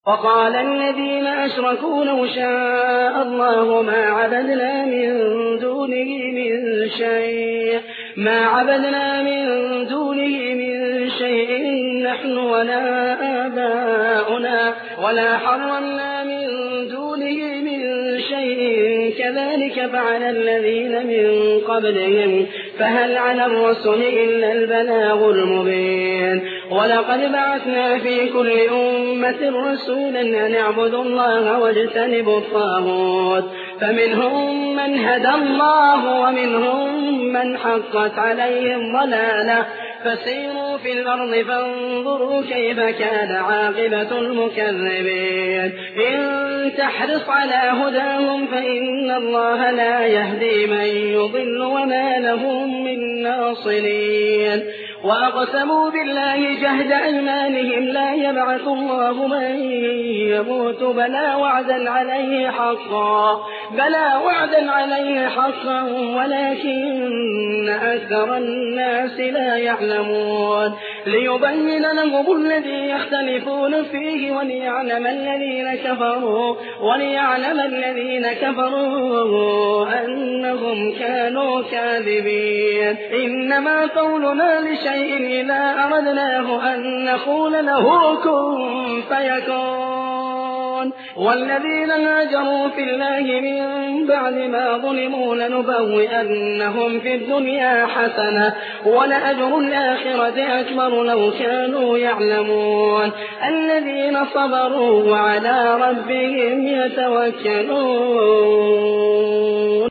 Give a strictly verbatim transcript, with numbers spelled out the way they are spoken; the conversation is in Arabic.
وقال الذين أشركوا لو شاء الله ما عبدنا من دونه من شيء ما عبدنا من دونه من شيء نحن ولا آباؤنا ولا حرمنا من دونه من شيء كذلك فعل الذين من قبلهم فهل على الرسل إلا البلاغ المبين ولقد بعثنا في كل أمة رسولا أن اعبدوا الله واجتنبوا الطاغوت فمنهم من هدى الله ومنهم من حقت عليه الضلالة فسيروا في الأرض فانظروا كيف كان عاقبة المكذبين إن تحرص على هداهم فإن الله لا يهدي من يضل وما لهم من ناصرين وأقسموا بالله جهد أيمانهم لا يبعث الله من يموت بلى وعدا عليه حقا بلى وعدا عليه حقا ولكن أكثر الناس لا يعلمون ليبين لهم الذي يختلفون فيه وليعلم الذين كفروا وليعلم الذين كفروا أنهم كانوا كاذبين إنما قولنا لشيء إذا أردناه أن نقول له كن فيكون والذين هاجروا في الله من بعد ما ظلموا لنبوئنهم في الدنيا حسنة ولأجر الآخرة أكبر لو كانوا يعلمون الذين صبروا وعلى ربهم يتوكلون.